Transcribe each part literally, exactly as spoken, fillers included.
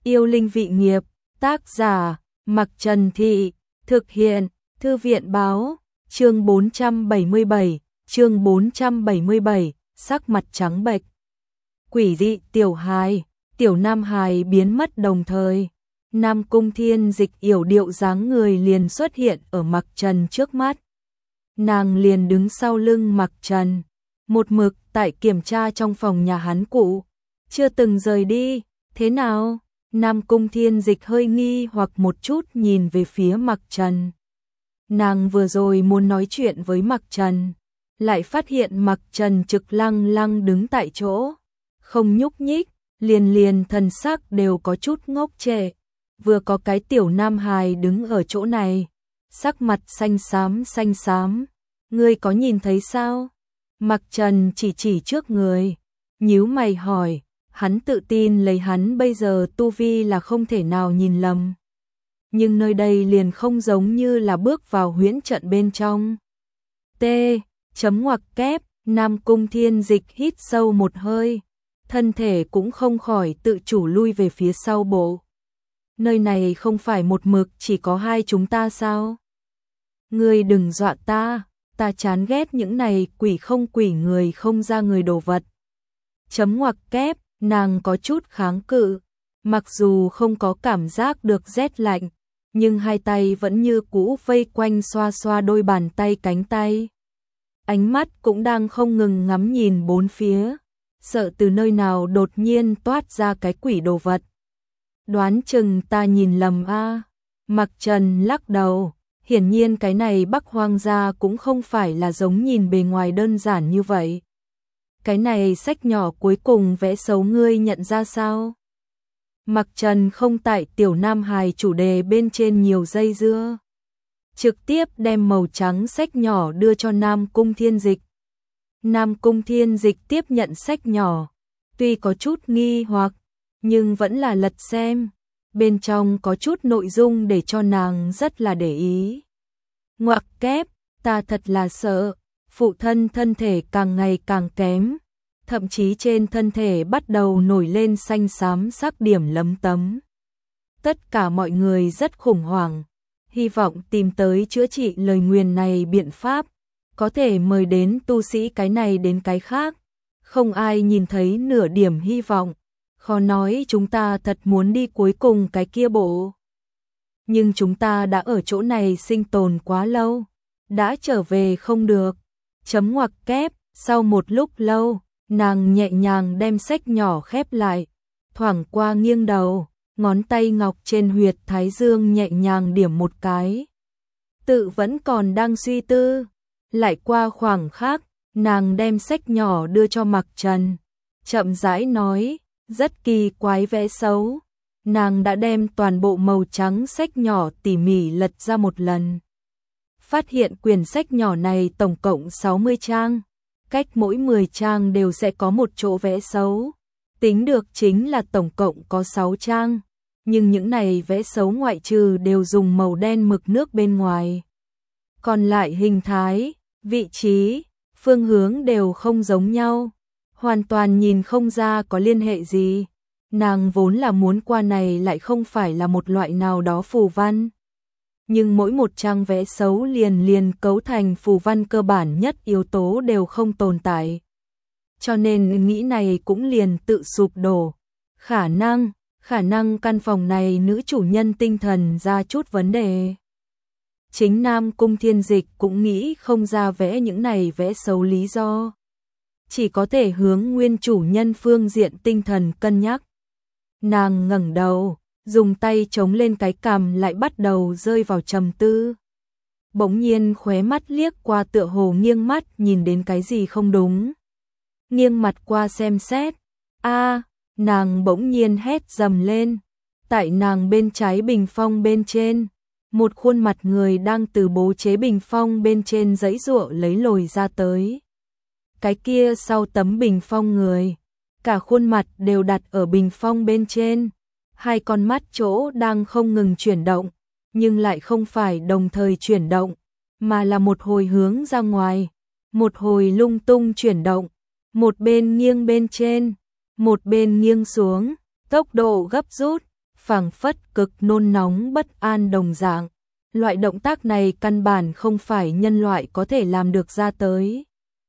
Yêu linh vị nghiệp, tác giả, Mặc Trần Thị, thực hiện, Thư viện báo, chương bốn trăm bảy mươi bảy, chương bốn trăm bảy mươi bảy, sắc mặt trắng bệch. Quỷ dị tiểu hài, tiểu nam hài biến mất đồng thời. Nam Cung Thiên Dịch yểu điệu dáng người liền xuất hiện ở Mặc Trần trước mắt. Nàng liền đứng sau lưng Mặc Trần, một mực tại kiểm tra trong phòng nhà hắn cụ, chưa từng rời đi. Thế nào? Nam Cung Thiên Dịch hơi nghi hoặc một chút nhìn về phía Mặc Trần. Nàng vừa rồi muốn nói chuyện với Mặc Trần, lại phát hiện Mặc Trần trực lăng lăng đứng tại chỗ, không nhúc nhích, liền liền thần sắc đều có chút ngốc trệ. Vừa có cái tiểu nam hài đứng ở chỗ này, sắc mặt xanh xám xanh xám. Ngươi có nhìn thấy sao? Mặc Trần chỉ chỉ trước người, nhíu mày hỏi. Hắn tự tin lấy hắn bây giờ tu vi là không thể nào nhìn lầm. Nhưng nơi đây liền không giống như là bước vào huyễn trận bên trong. T. Chấm ngoặc kép, Nam Cung Thiên Dịch hít sâu một hơi, thân thể cũng không khỏi tự chủ lui về phía sau bộ. Nơi này không phải một mực chỉ có hai chúng ta sao? Ngươi đừng dọa ta, ta chán ghét những này quỷ không quỷ người không ra người đồ vật. Chấm ngoặc kép, nàng có chút kháng cự, mặc dù không có cảm giác được rét lạnh, nhưng hai tay vẫn như cũ vây quanh xoa xoa đôi bàn tay cánh tay. Ánh mắt cũng đang không ngừng ngắm nhìn bốn phía, sợ từ nơi nào đột nhiên toát ra cái quỷ đồ vật. Đoán chừng ta nhìn lầm a. À. Mặc Trần lắc đầu, hiển nhiên cái này Bắc Hoang gia cũng không phải là giống nhìn bề ngoài đơn giản như vậy. Cái này sách nhỏ cuối cùng vẽ xấu ngươi nhận ra sao? Mặc Trần không tại tiểu nam hài chủ đề bên trên nhiều dây dưa, trực tiếp đem màu trắng sách nhỏ đưa cho Nam Cung Thiên Dịch. Nam Cung Thiên Dịch tiếp nhận sách nhỏ, tuy có chút nghi hoặc, nhưng vẫn là lật xem, bên trong có chút nội dung để cho nàng rất là để ý. Ngoặc kép, ta thật là sợ, phụ thân thân thể càng ngày càng kém, thậm chí trên thân thể bắt đầu nổi lên xanh xám sắc điểm lấm tấm. Tất cả mọi người rất khủng hoảng, hy vọng tìm tới chữa trị lời nguyền này biện pháp, có thể mời đến tu sĩ cái này đến cái khác, không ai nhìn thấy nửa điểm hy vọng, khó nói chúng ta thật muốn đi cuối cùng cái kia bộ. Nhưng chúng ta đã ở chỗ này sinh tồn quá lâu, đã trở về không được. Chấm ngoặc kép, sau một lúc lâu, nàng nhẹ nhàng đem sách nhỏ khép lại, thoảng qua nghiêng đầu, ngón tay ngọc trên huyệt thái dương nhẹ nhàng điểm một cái. Tự vẫn còn đang suy tư, lại qua khoảng khắc, nàng đem sách nhỏ đưa cho Mặc Trần, chậm rãi nói, rất kỳ quái vẽ xấu. Nàng đã đem toàn bộ màu trắng sách nhỏ tỉ mỉ lật ra một lần. Phát hiện quyển sách nhỏ này tổng cộng sáu mươi trang, cách mỗi mười trang đều sẽ có một chỗ vẽ xấu. Tính được chính là tổng cộng có sáu trang, nhưng những này vẽ xấu ngoại trừ đều dùng màu đen mực nước bên ngoài. Còn lại hình thái, vị trí, phương hướng đều không giống nhau, hoàn toàn nhìn không ra có liên hệ gì. Nàng vốn là muốn qua này lại không phải là một loại nào đó phù văn. Nhưng mỗi một trang vẽ xấu liền liền cấu thành phù văn cơ bản nhất yếu tố đều không tồn tại. Cho nên nghĩ này cũng liền tự sụp đổ. Khả năng, khả năng căn phòng này nữ chủ nhân tinh thần ra chút vấn đề. Chính Nam Cung Thiên Dịch cũng nghĩ không ra vẽ những này vẽ xấu lý do. Chỉ có thể hướng nguyên chủ nhân phương diện tinh thần cân nhắc. Nàng ngẩng đầu, dùng tay chống lên cái cằm lại bắt đầu rơi vào trầm tư. Bỗng nhiên khóe mắt liếc qua tựa hồ nghiêng mắt nhìn đến cái gì không đúng. Nghiêng mặt qua xem xét. A, nàng bỗng nhiên hét dầm lên. Tại nàng bên trái bình phong bên trên, một khuôn mặt người đang từ bố chế bình phong bên trên giãy giụa lấy lồi ra tới. Cái kia sau tấm bình phong người, cả khuôn mặt đều đặt ở bình phong bên trên, hai con mắt chỗ đang không ngừng chuyển động, nhưng lại không phải đồng thời chuyển động, mà là một hồi hướng ra ngoài, một hồi lung tung chuyển động, một bên nghiêng bên trên, một bên nghiêng xuống, tốc độ gấp rút, phảng phất cực nôn nóng bất an đồng dạng. Loại động tác này căn bản không phải nhân loại có thể làm được ra tới.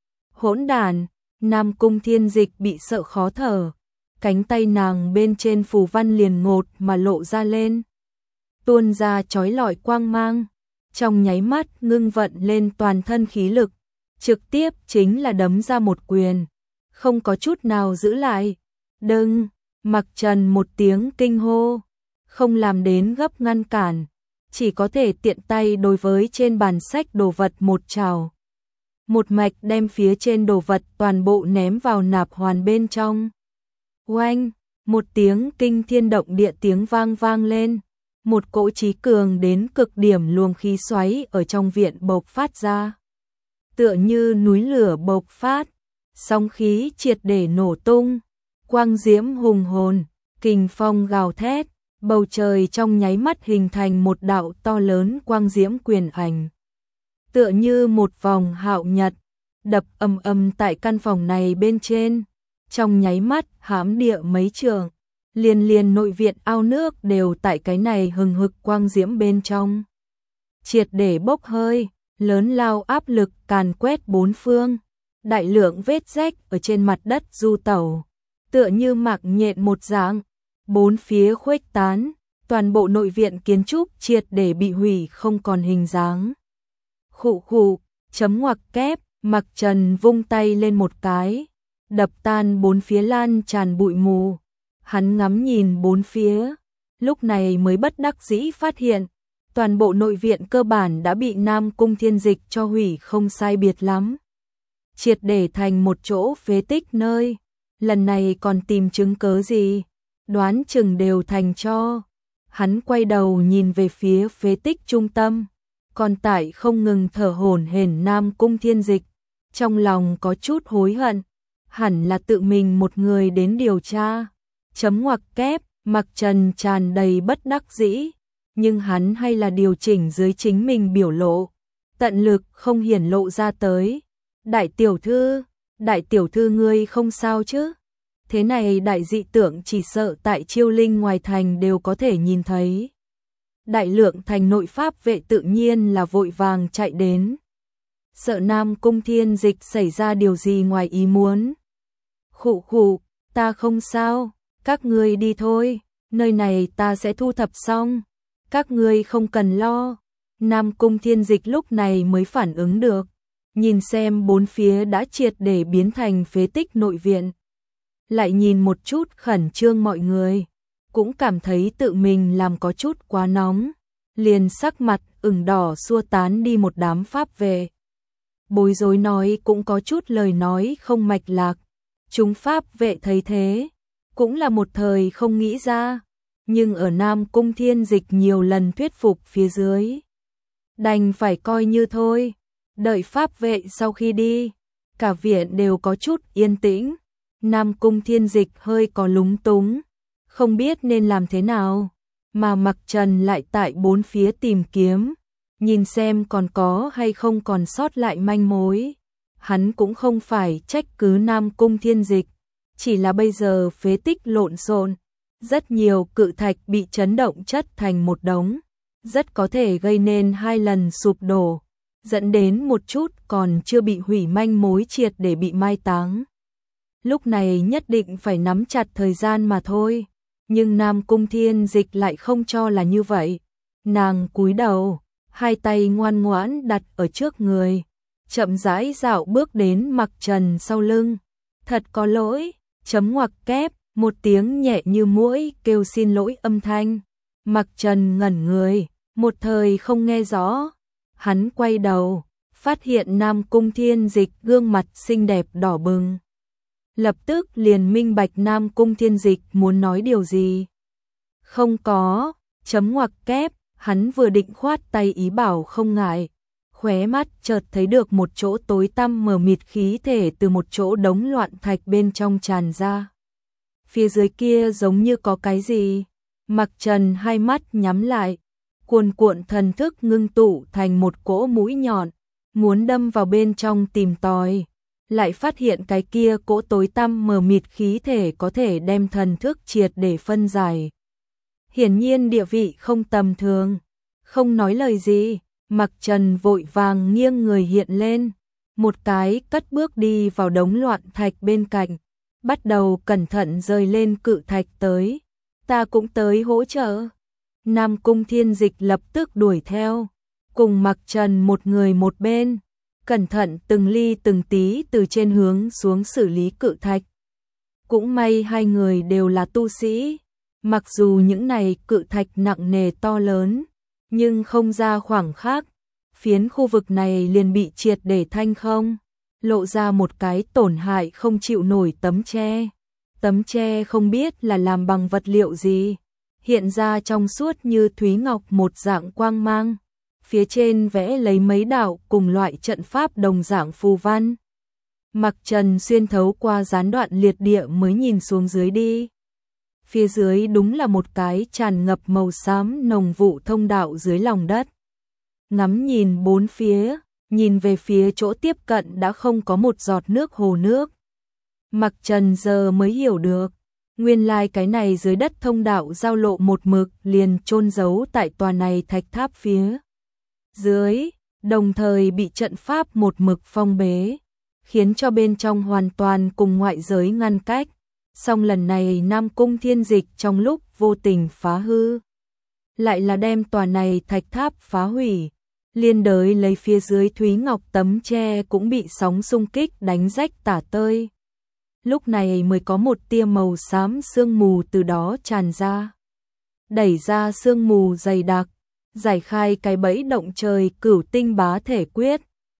Hỗn đàn, Nam Cung Thiên Dịch bị sợ khó thở, cánh tay nàng bên trên phù văn liền ngột mà lộ ra lên, tuôn ra chói lọi quang mang, trong nháy mắt ngưng vận lên toàn thân khí lực, trực tiếp chính là đấm ra một quyền, không có chút nào giữ lại. Đừng, Mặc Trần một tiếng kinh hô, không làm đến gấp ngăn cản, chỉ có thể tiện tay đối với trên bàn sách đồ vật một trào. Một mạch đem phía trên đồ vật toàn bộ ném vào nạp hoàn bên trong. Oanh, một tiếng kinh thiên động địa tiếng vang vang lên, một cỗ chí cường đến cực điểm luồng khí xoáy ở trong viện bộc phát ra. Tựa như núi lửa bộc phát, sóng khí triệt để nổ tung, quang diễm hùng hồn, kình phong gào thét, bầu trời trong nháy mắt hình thành một đạo to lớn quang diễm quyền ảnh. Tựa như một vòng hạo nhật, đập ầm ầm tại căn phòng này bên trên, trong nháy mắt hãm địa mấy trường, liền liền nội viện ao nước đều tại cái này hừng hực quang diễm bên trong. Triệt để bốc hơi, lớn lao áp lực càn quét bốn phương, đại lượng vết rách ở trên mặt đất du tẩu, tựa như mạc nhện một dạng, bốn phía khuếch tán, toàn bộ nội viện kiến trúc triệt để bị hủy không còn hình dáng. Khụ khụ, chấm ngoặc kép, Mặc Trần vung tay lên một cái, đập tan bốn phía lan tràn bụi mù. Hắn ngắm nhìn bốn phía, lúc này mới bất đắc dĩ phát hiện, toàn bộ nội viện cơ bản đã bị Nam Cung Thiên Dịch cho hủy không sai biệt lắm. Triệt để thành một chỗ phế tích nơi, lần này còn tìm chứng cớ gì, đoán chừng đều thành cho. Hắn quay đầu nhìn về phía phế tích trung tâm, còn tại không ngừng thở hổn hển Nam Cung Thiên Dịch, trong lòng có chút hối hận, hẳn là tự mình một người đến điều tra. Chấm ngoặc kép, Mặc Trần tràn đầy bất đắc dĩ, nhưng hắn hay là điều chỉnh dưới chính mình biểu lộ, tận lực không hiển lộ ra tới. Đại tiểu thư, đại tiểu thư ngươi không sao chứ? Thế này đại dị tượng chỉ sợ tại Chiêu Linh ngoài thành đều có thể nhìn thấy. Đại lượng thành nội pháp vệ tự nhiên là vội vàng chạy đến, sợ Nam Cung Thiên Dịch xảy ra điều gì ngoài ý muốn. Khụ khụ, ta không sao, các ngươi đi thôi, nơi này ta sẽ thu thập xong, các ngươi không cần lo. Nam Cung Thiên Dịch lúc này mới phản ứng được, nhìn xem bốn phía đã triệt để biến thành phế tích nội viện, lại nhìn một chút khẩn trương mọi người, cũng cảm thấy tự mình làm có chút quá nóng, liền sắc mặt ửng đỏ xua tán đi một đám pháp vệ. Bối rối nói cũng có chút lời nói không mạch lạc, chúng pháp vệ thấy thế, cũng là một thời không nghĩ ra, nhưng ở Nam Cung Thiên Dịch nhiều lần thuyết phục phía dưới, đành phải coi như thôi. Đợi pháp vệ sau khi đi, cả viện đều có chút yên tĩnh. Nam Cung Thiên Dịch hơi có lúng túng, không biết nên làm thế nào, mà Mặc Trần lại tại bốn phía tìm kiếm, nhìn xem còn có hay không còn sót lại manh mối. Hắn cũng không phải trách cứ Nam Cung Thiên Dịch, chỉ là bây giờ phế tích lộn xộn, rất nhiều cự thạch bị chấn động chất thành một đống, rất có thể gây nên hai lần sụp đổ, dẫn đến một chút còn chưa bị hủy manh mối triệt để bị mai táng. Lúc này nhất định phải nắm chặt thời gian mà thôi, nhưng Nam Cung Thiên Dịch lại không cho là như vậy. Nàng cúi đầu, hai tay ngoan ngoãn đặt ở trước người, chậm rãi dạo bước đến Mặc Trần sau lưng. Thật có lỗi, chấm ngoặc kép, một tiếng nhẹ như muỗi kêu xin lỗi âm thanh. Mặc Trần ngẩn người, một thời không nghe rõ. Hắn quay đầu, phát hiện Nam Cung Thiên Dịch gương mặt xinh đẹp đỏ bừng. Lập tức liền minh bạch Nam Cung Thiên Dịch muốn nói điều gì. Không có, chấm ngoặc kép, hắn vừa định khoát tay ý bảo không ngại, khóe mắt chợt thấy được một chỗ tối tăm mờ mịt khí thể từ một chỗ đống loạn thạch bên trong tràn ra. Phía dưới kia giống như có cái gì. Mặc Trần hai mắt nhắm lại, cuồn cuộn thần thức ngưng tụ thành một cỗ mũi nhọn, muốn đâm vào bên trong tìm tòi, lại phát hiện cái kia cỗ tối tăm mờ mịt khí thể có thể đem thần thức triệt để phân giải. hiển nhiên địa vị không tầm thường. Không nói lời gì, Mặc Trần vội vàng nghiêng người hiện lên, một cái cất bước đi vào đống loạn thạch bên cạnh, bắt đầu cẩn thận rời lên cự thạch tới. Ta cũng tới hỗ trợ. Nam Cung Thiên Dịch lập tức đuổi theo, cùng Mặc Trần một người một bên, cẩn thận từng ly từng tí từ trên hướng xuống xử lý cự thạch. Cũng may hai người đều là tu sĩ, mặc dù những này cự thạch nặng nề to lớn, nhưng không ra khoảng khắc, phiến khu vực này liền bị triệt để thanh không, lộ ra một cái tổn hại không chịu nổi tấm tre. Tấm tre không biết là làm bằng vật liệu gì, hiện ra trong suốt như thúy ngọc một dạng quang mang, phía trên vẽ lấy mấy đạo cùng loại trận pháp đồng dạng phù văn. Mặc Trần xuyên thấu qua gián đoạn liệt địa mới nhìn xuống dưới đi. Phía dưới đúng là một cái tràn ngập màu xám nồng vụ thông đạo dưới lòng đất. Ngắm nhìn bốn phía, nhìn về phía chỗ tiếp cận đã không có một giọt nước hồ nước. Mặc Trần giờ mới hiểu được, nguyên lai cái này dưới đất thông đạo giao lộ một mực liền chôn giấu tại tòa này thạch tháp phía dưới, đồng thời bị trận pháp một mực phong bế, khiến cho bên trong hoàn toàn cùng ngoại giới ngăn cách. Song lần này Nam Cung Thiên Dịch trong lúc vô tình phá hư, lại là đem tòa này thạch tháp phá hủy, liên đới lấy phía dưới thúy ngọc tấm tre cũng bị sóng xung kích đánh rách tả tơi. Lúc này mới có một tia màu xám sương mù từ đó tràn ra, đẩy ra sương mù dày đặc, giải khai cái bẫy động trời cửu tinh bá thể quyết,